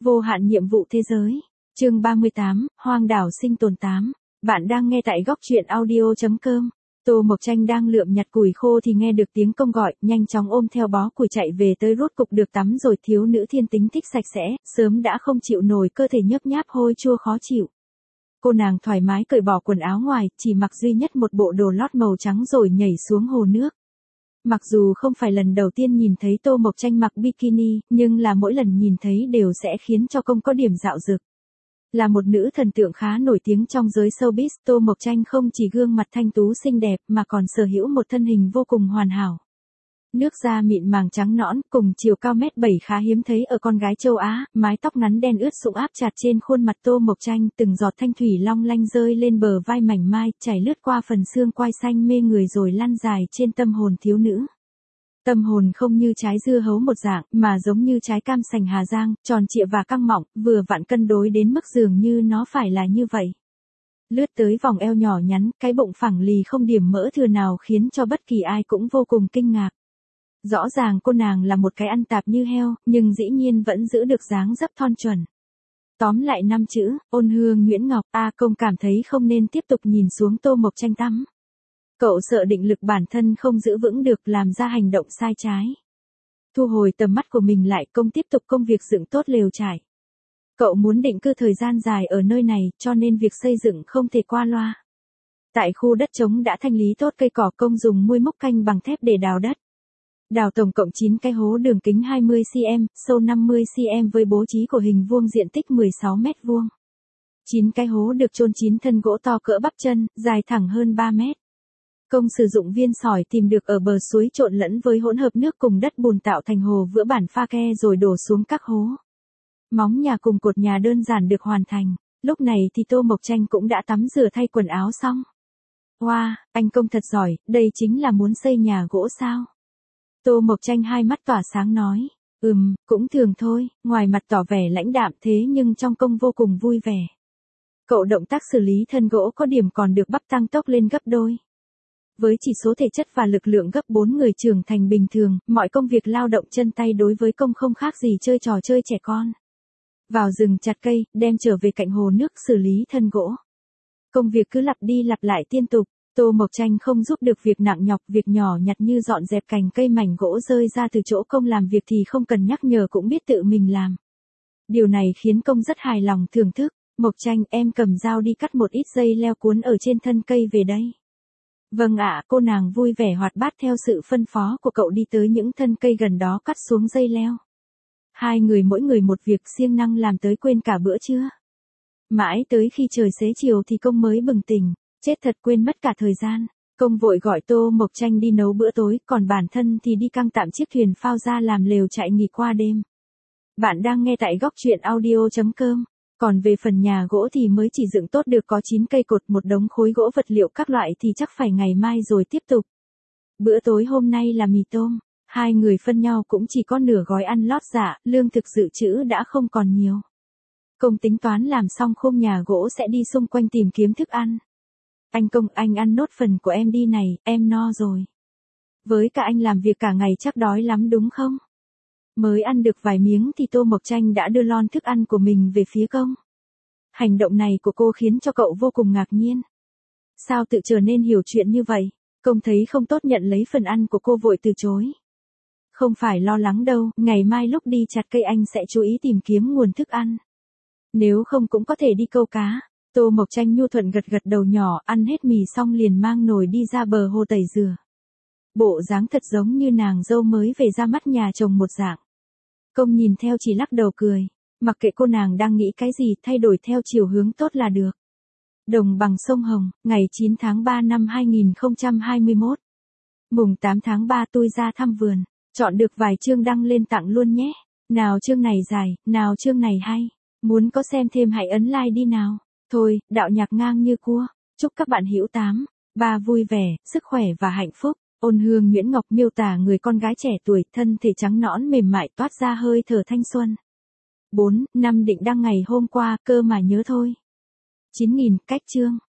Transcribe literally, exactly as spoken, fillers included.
Vô hạn nhiệm vụ thế giới. Chương ba mươi tám, Hoang đảo sinh tồn tám. Bạn đang nghe tại góc truyện audio chấm com. Tô Mộc Tranh đang lượm nhặt củi khô thì nghe được tiếng công gọi, nhanh chóng ôm theo bó củi chạy về tới rốt cục được tắm rồi. Thiếu nữ thiên tính thích sạch sẽ, sớm đã không chịu nổi cơ thể nhớp nháp hôi chua khó chịu. Cô nàng thoải mái cởi bỏ quần áo ngoài, chỉ mặc duy nhất một bộ đồ lót màu trắng rồi nhảy xuống hồ nước. Mặc dù không phải lần đầu tiên nhìn thấy Tô Mộc Tranh mặc bikini, nhưng là mỗi lần nhìn thấy đều sẽ khiến cho công có điểm dạo dực. Là một nữ thần tượng khá nổi tiếng trong giới showbiz, Tô Mộc Tranh không chỉ gương mặt thanh tú xinh đẹp mà còn sở hữu một thân hình vô cùng hoàn hảo. Nước da mịn màng trắng nõn, cùng chiều cao mét bảy khá hiếm thấy ở con gái châu Á, mái tóc ngắn đen ướt sũng áp chặt trên khuôn mặt Tô Mộc Tranh, từng giọt thanh thủy long lanh rơi lên bờ vai mảnh mai, chảy lướt qua phần xương quai xanh mê người rồi lăn dài trên tâm hồn thiếu nữ. Tâm hồn không như trái dưa hấu một dạng, mà giống như trái cam sành Hà Giang, tròn trịa và căng mọng, vừa vặn cân đối đến mức dường như nó phải là như vậy. Lướt tới vòng eo nhỏ nhắn, cái bụng phẳng lì không điểm mỡ thừa nào khiến cho bất kỳ ai cũng vô cùng kinh ngạc. Rõ ràng cô nàng là một cái ăn tạp như heo, nhưng dĩ nhiên vẫn giữ được dáng dấp thon chuẩn. Tóm lại năm chữ, ôn hương Nguyễn Ngọc, A Công cảm thấy không nên tiếp tục nhìn xuống Tô Mộc Tranh tắm. Cậu sợ định lực bản thân không giữ vững được làm ra hành động sai trái. Thu hồi tầm mắt của mình lại, Công tiếp tục công việc dựng tốt lều trại. Cậu muốn định cư thời gian dài ở nơi này, cho nên việc xây dựng không thể qua loa. Tại khu đất trống đã thanh lý tốt cây cỏ, Công dùng muôi múc canh bằng thép để đào đất. Đào tổng cộng chín cái hố đường kính hai mươi xăng-ti-mét, sâu năm mươi xăng-ti-mét với bố trí của hình vuông diện tích mười sáu mét vuông. chín cái hố được chôn chín thân gỗ to cỡ bắp chân, dài thẳng hơn ba mét. Công sử dụng viên sỏi tìm được ở bờ suối trộn lẫn với hỗn hợp nước cùng đất bùn tạo thành hồ vữa bản pha ke rồi đổ xuống các hố. Móng nhà cùng cột nhà đơn giản được hoàn thành. Lúc này thì Tô Mộc Tranh cũng đã tắm rửa thay quần áo xong. Wow, anh Công thật giỏi, đây chính là muốn xây nhà gỗ sao? Tô Mộc Tranh hai mắt tỏa sáng nói, ừm, cũng thường thôi, ngoài mặt tỏ vẻ lãnh đạm thế nhưng trong Công vô cùng vui vẻ. Cậu động tác xử lý thân gỗ có điểm còn được bắp tăng tốc lên gấp đôi. Với chỉ số thể chất và lực lượng gấp bốn người trưởng thành bình thường, mọi công việc lao động chân tay đối với Công không khác gì chơi trò chơi trẻ con. Vào rừng chặt cây, đem trở về cạnh hồ nước xử lý thân gỗ. Công việc cứ lặp đi lặp lại liên tục. Tô Mộc Tranh không giúp được việc nặng nhọc, việc nhỏ nhặt như dọn dẹp cành cây mảnh gỗ rơi ra từ chỗ Công làm việc thì không cần nhắc nhở cũng biết tự mình làm. Điều này khiến Công rất hài lòng thưởng thức. Mộc Tranh, em cầm dao đi cắt một ít dây leo cuốn ở trên thân cây về đây. Vâng ạ, cô nàng vui vẻ hoạt bát theo sự phân phó của cậu đi tới những thân cây gần đó cắt xuống dây leo. Hai người mỗi người một việc siêng năng làm tới quên cả bữa trưa. Mãi tới khi trời xế chiều thì Công mới bừng tỉnh. Chết thật quên mất cả thời gian. Công vội gọi Tô Mộc Tranh đi nấu bữa tối, còn bản thân thì đi căng tạm chiếc thuyền phao ra làm lều trại nghỉ qua đêm. Bạn đang nghe tại góc truyện audio chấm com. Còn về phần nhà gỗ thì mới chỉ dựng tốt được có chín cây cột, một đống khối gỗ vật liệu các loại thì chắc phải ngày mai rồi tiếp tục. Bữa tối hôm nay là mì tôm. Hai người phân nhau cũng chỉ có nửa gói ăn lót dạ, lương thực dự trữ đã không còn nhiều. Công tính toán làm xong khung nhà gỗ sẽ đi xung quanh tìm kiếm thức ăn. Anh Công, anh ăn nốt phần của em đi này, em no rồi. Với cả anh làm việc cả ngày chắc đói lắm đúng không? Mới ăn được vài miếng thì Tô Mộc Tranh đã đưa lon thức ăn của mình về phía Công. Hành động này của cô khiến cho cậu vô cùng ngạc nhiên. Sao tự trở nên hiểu chuyện như vậy? Công thấy không tốt nhận lấy phần ăn của cô vội từ chối. Không phải lo lắng đâu, ngày mai lúc đi chặt cây anh sẽ chú ý tìm kiếm nguồn thức ăn. Nếu không cũng có thể đi câu cá. Tô Mộc Tranh nhu thuận gật gật đầu nhỏ, ăn hết mì xong liền mang nồi đi ra bờ hồ tẩy rửa. Bộ dáng thật giống như nàng dâu mới về ra mắt nhà chồng một dạng. Công nhìn theo chỉ lắc đầu cười. Mặc kệ cô nàng đang nghĩ cái gì, thay đổi theo chiều hướng tốt là được. Đồng bằng sông Hồng, ngày chín tháng ba năm hai nghìn không trăm hai mươi mốt. Mùng tám tháng ba tôi ra thăm vườn. Chọn được vài chương đăng lên tặng luôn nhé. Nào chương này dài, nào chương này hay. Muốn có xem thêm hãy ấn like đi nào. Thôi, đạo nhạc ngang như cua. Chúc các bạn hữu tám, ba vui vẻ, sức khỏe và hạnh phúc. Ôn hương Nguyễn Ngọc miêu tả người con gái trẻ tuổi, thân thể trắng nõn mềm mại toát ra hơi thở thanh xuân. bốn, năm định đăng ngày hôm qua, cơ mà nhớ thôi. chín nghìn cách chương.